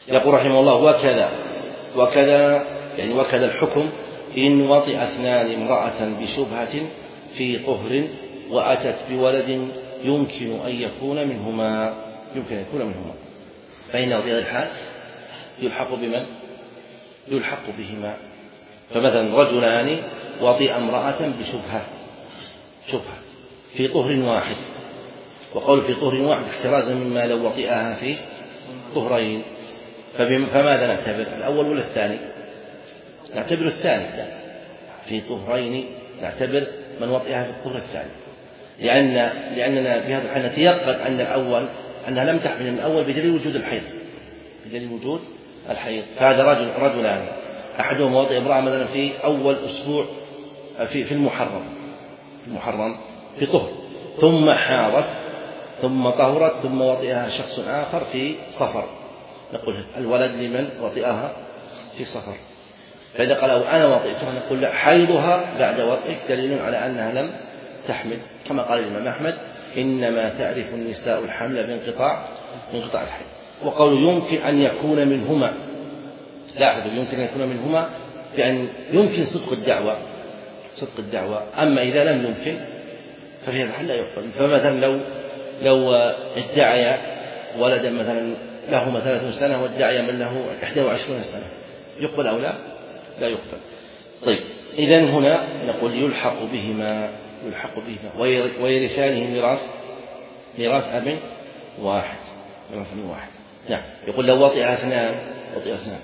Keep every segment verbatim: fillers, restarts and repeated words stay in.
يقول رحمه الله: وكذا وكذا يعني وكذا الحكم إن وطئ اثنان امرأة بشبهة في طهر وأتت بولد يمكن أن يكون منهما يمكن أن يكون منهما فإنه في هذا الحال يلحق بمن؟ يلحق بهما. فمثلا رجلان وطئ امرأة بشبهة شبهة في طهر واحد، وقول في طهر واحد احترازا مما لو وطئها في طهرين، فماذا نعتبر؟ الأول ولا الثاني؟ نعتبر الثاني. في طهرين نعتبر من وطئها في الطهر الثاني، لأن لأننا في هذا الحال نتيقن أن الأول أنها لم تحمل من الأول بدليل وجود الحيض بدليل وجود الحيض فهذا رجل رجلان أحدهما وطئ امرأة مثلا في أول أسبوع في في المحرم في المحرم في طهر، ثم حاضت ثم طهرت ثم وطئها شخص آخر في صفر، نقول الولد لمن وطئها في صفر. فإذا قال أنا وطئتها نقول لا، حيضها بعد وطئك دليل على أنها لم تحمل، كما قال الإمام أحمد: إنما تعرف النساء الحمل بانقطاع بانقطاع الحيض. وقول يمكن أن يكون منهما، لاحظوا يمكن أن يكون منهما بأن يمكن صدق الدعوة صدق الدعوة أما إذا لم يمكن ففي هذا الحال لا يقبل. فمثلا لو لو ادعي ولدا مثلا له ثلاثون سنة وادعي من له إحدى وعشرين سنة، يقبل أو لا؟ لا يقبل. طيب إذن هنا نقول يلحق بهما يلحق بهما ويرثانه ميراث ميراث أب واحد ميراث أب واحد. نعم. يقول لو وطئ اثنان وطئ اثنان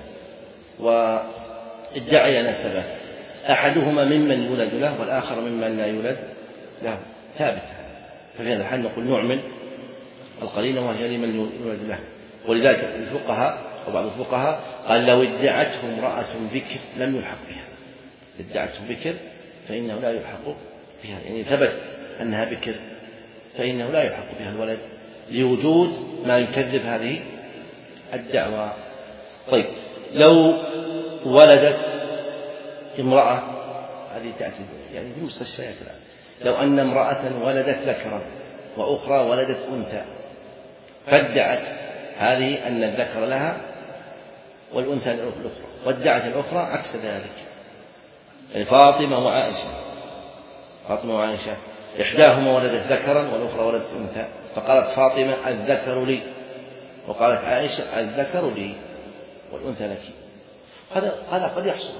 وادعي نسبا، أحدهما ممن يولد له والآخر ممن لا يولد له، ثابت. ففي هذا الحال نقول نعمل القرينة وهي لمن يولد له. ولذلك الفقهاء وبعض الفقهاء قال لو ادعته امرأة بكر لم يلحق بها، ادعته بكر فإنه لا يلحق بها، يعني ثبت أنها بكر فإنه لا يلحق بها الولد لوجود ما يكذب هذه الدعوة. طيب لو ولدت امرأة، هذه تأتي يعني في المستشفيات الآن، لو أن امرأة ولدت ذكرا وأخرى ولدت أنثى، فادعت هذه أن الذكر لها والأنثى الأخرى، وادعت الأخرى عكس ذلك. يعني فاطمة وعائشة فاطمة وعائشة إحداهما ولدت ذكرا والأخرى ولدت أنثى، فقالت فاطمة الذكر لي، وقالت عائشة الذكر لي والأنثى لك. هذا هذا قد يحصل.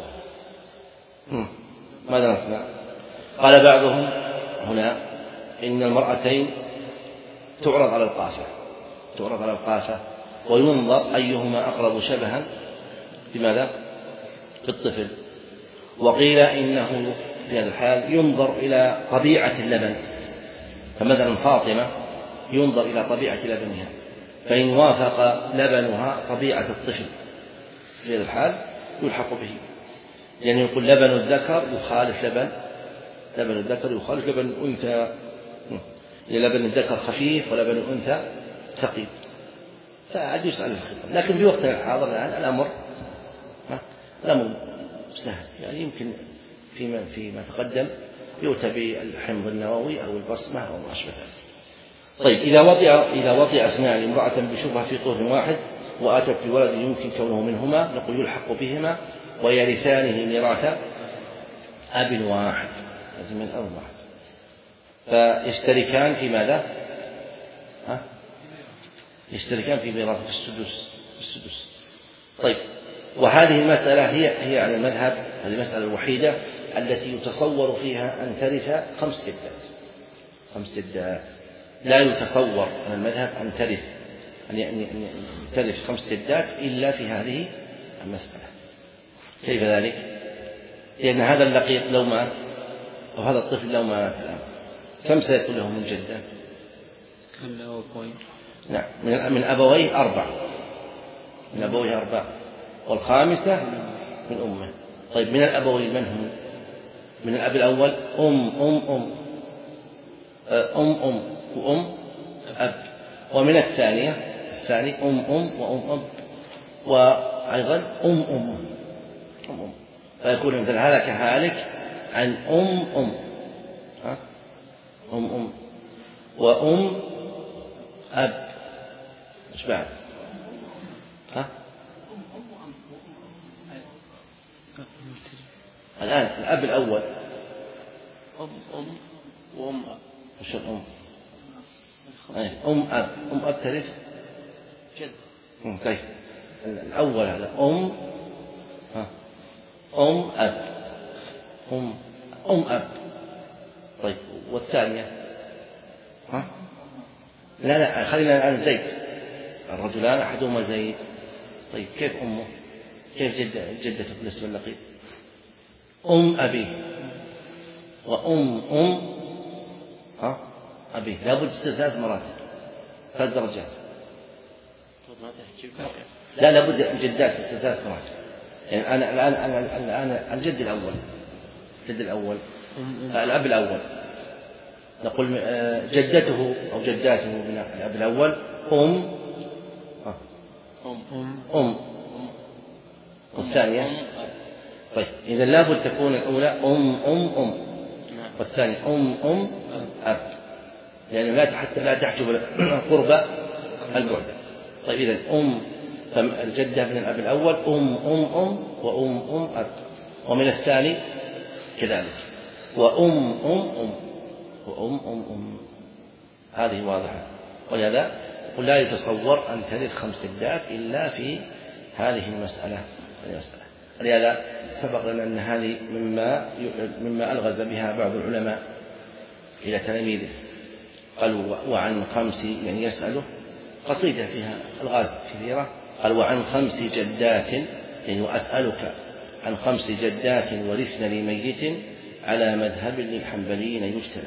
ماذا نصنع؟ قال بعضهم هنا إن المرأتين تعرض على القافة تعرض على القافة وينظر أيهما أقرب شبها بماذا؟ بالطفل. وقيل إنه في هذا الحال ينظر إلى طبيعة اللبن، فمثلا فاطمة ينظر إلى طبيعة لبنها، فإن وافق لبنها طبيعة الطفل في هذا الحال يلحق به. يعني يقول لبن الذكر يخالف لبن لبن الذكر يخالف لبن الأنثى، لبن الذكر خفيف ولبن الأنثى ثقيل، فعاد يسأل الخطاب. لكن في وقتنا الحاضر الآن الأمر الأمر سهل، يعني يمكن فيما فيما تقدم يؤتى بالحمض النووي أو البصمة أو ما أشبه ذلك. طيب إذا وطئ إذا وطئ اثنان امرأة بشبهة في طهر واحد وأتت بولد يمكن كونه منهما، نقول يلحق بهما ويرثانه ميراث أب واحد، هذا من أب واحد، فيشتركان في ماذا؟ ها؟ يشتركان في ميراث في السدس في السدس. طيب وهذه المسألة هي هي على المذهب، هذه المسألة الوحيدة التي يتصور فيها أن ترث خمس جدات خمس جدات لا يتصور على المذهب أن ترث أن ترث خمس جدات إلا في هذه المسألة. كيف ذلك؟ لأن هذا اللقيط لو مات أو هذا الطفل لو مات الآن كم سيكون له من جدة؟ نعم من من أبويه أربع من أبويه أربع والخامسة من أمه. طيب من الأبوين من هم؟ من الأب الأول أم أم أم أم أم وأم أب، ومن الثانية الثاني أم أم وأم أب وأيضا أم أم أم أم، فيكون مثل هلك هالك عن أم أم ها أم أم وأم أب. إيش بعد؟ ها الآن الأب الأول أم أم وأم أب. وش الأم؟ أم أب. أم أب ترث جد. طيب الأول هذا أم ها أم أب أم أم أب. طيب والثانية ها لا لا خلينا الآن زيد، الرجلان أحدهما زيد. طيب كيف أمه؟ كيف جدة جدته بالنسبة للقيد؟ أم أبيه وأم أم ها أبيه، لابد تصير ثلاث مراتب ثلاث درجات. لا لابد جدات تصير ثلاث مراتب. يعني أنا الآن أنا الآن الجد الأول الجد الأول الأب الأول نقول جدته أو جداته من الأب الأول أم أم أم والثانية. طيب إذا لابد تكون الأولى أم أم أم والثانية أم أم أب، لأن لا حتى لا تحجب القربة البعد. طيب إذا أم الجدة من الأب الأول أم أم أم وأم أم أب، ومن الثاني كذلك وأم أم أم وأم أم أم. هذه واضحة. ولهذا يقول لا يتصور أن ترث خمس جدات إلا في هذه المسألة. لهذا سبق لنا أن هذه مما مما ألغز بها بعض العلماء إلى تلاميذه، قالوا وعن خمس، يعني يسأله قصيدة فيها ألغاز كثيرة، قال وعن خمس جدات، يعني وأسألك عن خمس جدات ورثن لميت على مذهب للحنبليين يجتنى.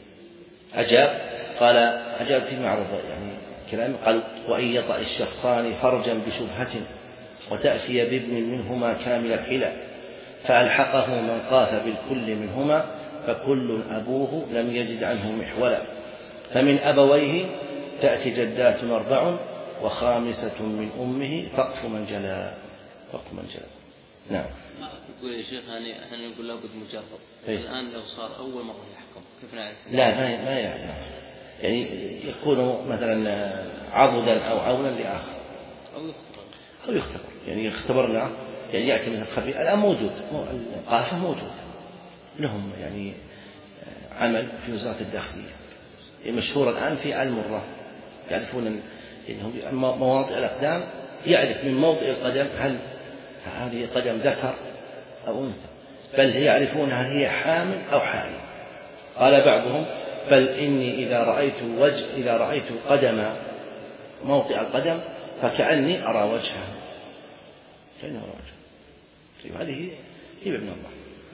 أجاب قال أجاب في معرض يعني كلام، قال وأن يطأ الشخصان فرجا بشبهة وتأتي بابن منهما كامل الحلى فألحقه من قاف بالكل منهما فكل أبوه لم يجد عنه محولا فمن أبويه تأتي جدات أربع وخامسة من أمه فقف من جلا فقف من جلا. نعم. يقول يا شيخ يعني احنا نقول لابد مجرد. الآن لو صار أول مرة يحكم كيف نعرف؟ لا ما ما يعرف، يعني يكون مثلا عضدا أو عونا لآخر أو يختبر أو يختبر يعني اختبرنا، يعني يأتي من الخبير الآن موجود، القافة موجود لهم يعني عمل في وزارة الداخلية مشهور الآن في المرة، يعرفون مواطئ الأقدام، يعرف من موطئ القدم هل هذه قدم ذكر أو أنثى، بل يعرفون هل هي حامل أو حامل. قال بعضهم بل إني إذا رأيت وجه إذا رأيت قدم موطئ القدم فكأني أرى وجهها، كأني أرى وجهها. طيب هذه هبة من الله.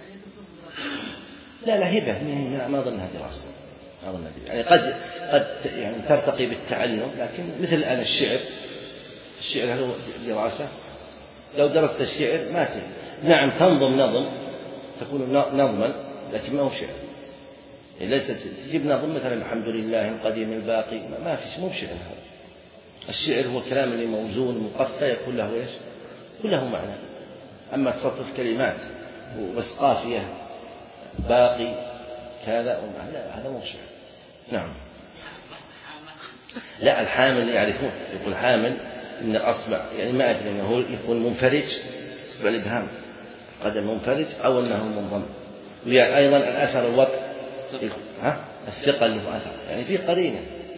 لا لا هبة ما أظنها دراسة، ما أظنها يعني قد قد يعني ترتقي بالتعلم، لكن مثل الآن الشعر الشعر هل هو دراسة؟ لو درست الشعر ما تهم. نعم تنظم نظم تكون نظما لكن ما هو شعر، يعني ليس تجيب نظم مثلا الحمد لله القديم الباقي ما فيش، مو بشعر هذا. الشعر هو كلام اللي موزون مقفى يكون له ايش؟ يكون له معنى. اما تصرف كلمات وبس قافيه باقي كذا لا هذا مو شعر. نعم. لا الحامل يعرفون، يقول حامل من الأصبع، يعني ما أدري أنه يكون منفرج إصبع الإبهام قدم منفرج أو أنه منضم. يعني أيضا الأثر الوطء ها الثقة اللي هو أثر، يعني في قرينة.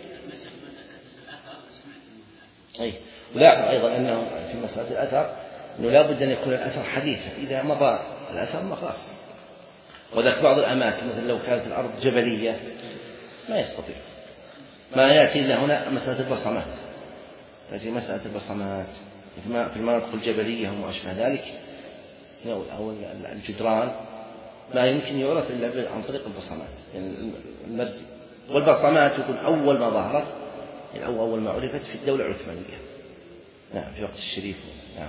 أي ولاحظ أيضا أنه في مسألة الأثر أنه لا بد أن يكون الأثر حديثا، إذا مضى الأثر ما خلاص. وذلك بعض الأماكن مثل لو كانت الأرض جبلية ما يستطيع، ما يأتي إلا هنا مسألة البصمات، تأتي مسألة البصمات في المناطق الجبلية وما أشبه ذلك أو الجدران ما يمكن يعرف إلا عن طريق البصمات، يعني المرج. والبصمات يكون أول ما ظهرت يعني أو أول ما عرفت في الدولة العثمانية، نعم في وقت الشريف. نعم.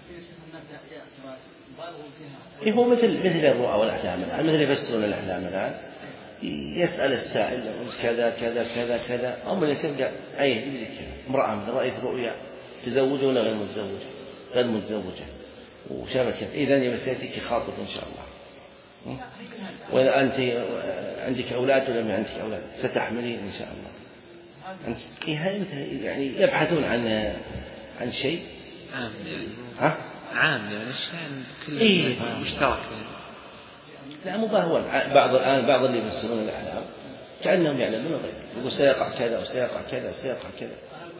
إيه هو مثل مثل الرؤى والأحلام الآن، مثل يفسرون الأحلام الآن، يسأل السائل كذا كذا كذا كذا أو من يسأل أي يجيب كذا امرأة رأيت رؤيا تزوج ولا غير متزوجة؟ غير متزوجة وشافت كذا، إذن بسيأتيك خاطب إن شاء الله. وإذا أنت عندك أولاد ولا ما عندك أولاد ستحملين إن شاء الله. أنت يعني يبحثون عن عن شيء عام يعني ها عام يعني شيء كل إيه؟ مشترك لا مباهون. بعض الآن بعض اللي يفسرون الأحلام كأنهم يعلمون الغيب، يقول سيقع كذا وسيقع كذا سيقع كذا.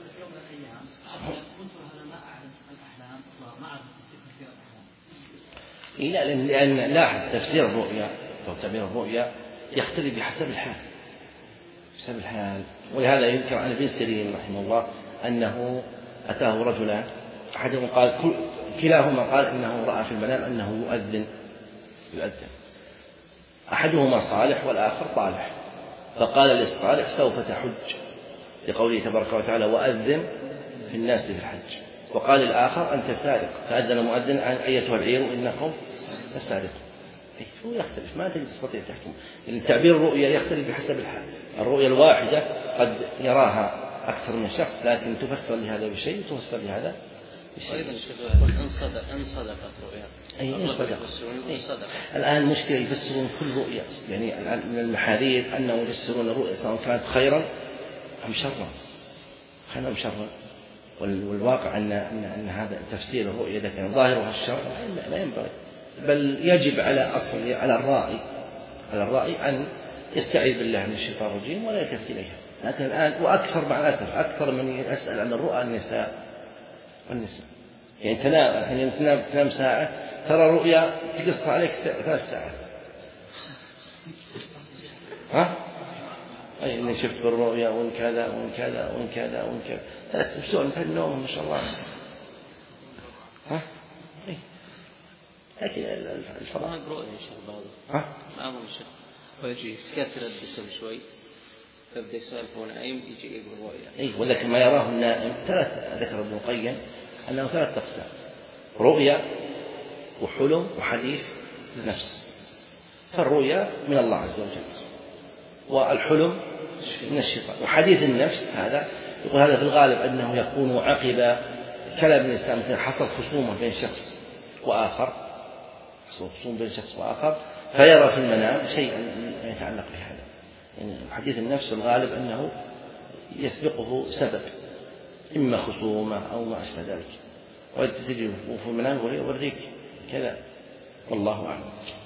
لا لأن لاحظ تفسير الرؤيا أو تعبير الرؤيا يختلف بحسب الحال، بحسب الحال. ولهذا يذكر عن ابن سيرين رحمه الله أنه أتاه رجلان، أحدهم قال كلاهما قال إنه رأى في المنام أنه يؤذن يؤذن أحدهما صالح والآخر طالح، فقال للصالح سوف تحج لقوله تبارك وتعالى وأذن في الناس في الحج، وقال الآخر أنت سارق، فأذن مؤذن أيتها العير إنكم لسارقون. هو يختلف، ما تستطيع تحكم. تعبير الرؤيا يختلف بحسب الحال. الرؤيا الواحدة قد يراها أكثر من شخص، لكن تفسر لهذا بشيء وتفسر لهذا بشيء. أيضا إن صدق إن صدقت رؤيا. أي إن صدق. الآن مشكلة يفسرون كل رؤيا، يعني الآن من المحاذير أنهم يفسرون الرؤيا سواء كانت خيرا أم شرا، خيرا أم شرا. والواقع أن أن أن هذا تفسير الرؤيا إذا كان ظاهرها الشر ما ينبغي، بل يجب على أصل على الرائي على الرائي أن يستعيذ بالله من الشيطان الرجيم ولا يلتفت إليها. لكن الآن وأكثر مع الأسف أكثر من يسأل عن الرؤى النساء والنساء، يعني تنام الحين تنام تنام ساعة ترى رؤيا تقص عليك ثلاث ساعات. ها؟ أي إني شفت بالرؤيا وإن كذا وإن كذا وإن كذا وإن كذا ثلاث أسبوع في النوم ما شاء الله. ها؟ أي لكن الفضاء برؤيا يا شيخ بعض. ها؟ ما أظن شيخ. ويجي يكثر الجسم شوي فبدأ يسولف وهو نايم يجي يقول رؤيا. أي ولكن ما يراه النائم ثلاث، ذكر ابن القيم أنه ثلاث أقسام: رؤيا وحلم وحديث نفس. فالرؤيا من الله عز وجل، والحلم من الشيطان، وحديث النفس هذا يقول هذا في الغالب أنه يكون عقب كلام الإنسان، مثل حصل خصومة بين شخص وآخر حصل خصومة بين شخص وآخر فيرى في المنام شيئا يتعلق بهذا. يعني حديث النفس في الغالب أنه يسبقه سبب، إما خصومة أو ما أشبه ذلك، وتجي في المنام يوريك كذا، والله أعلم.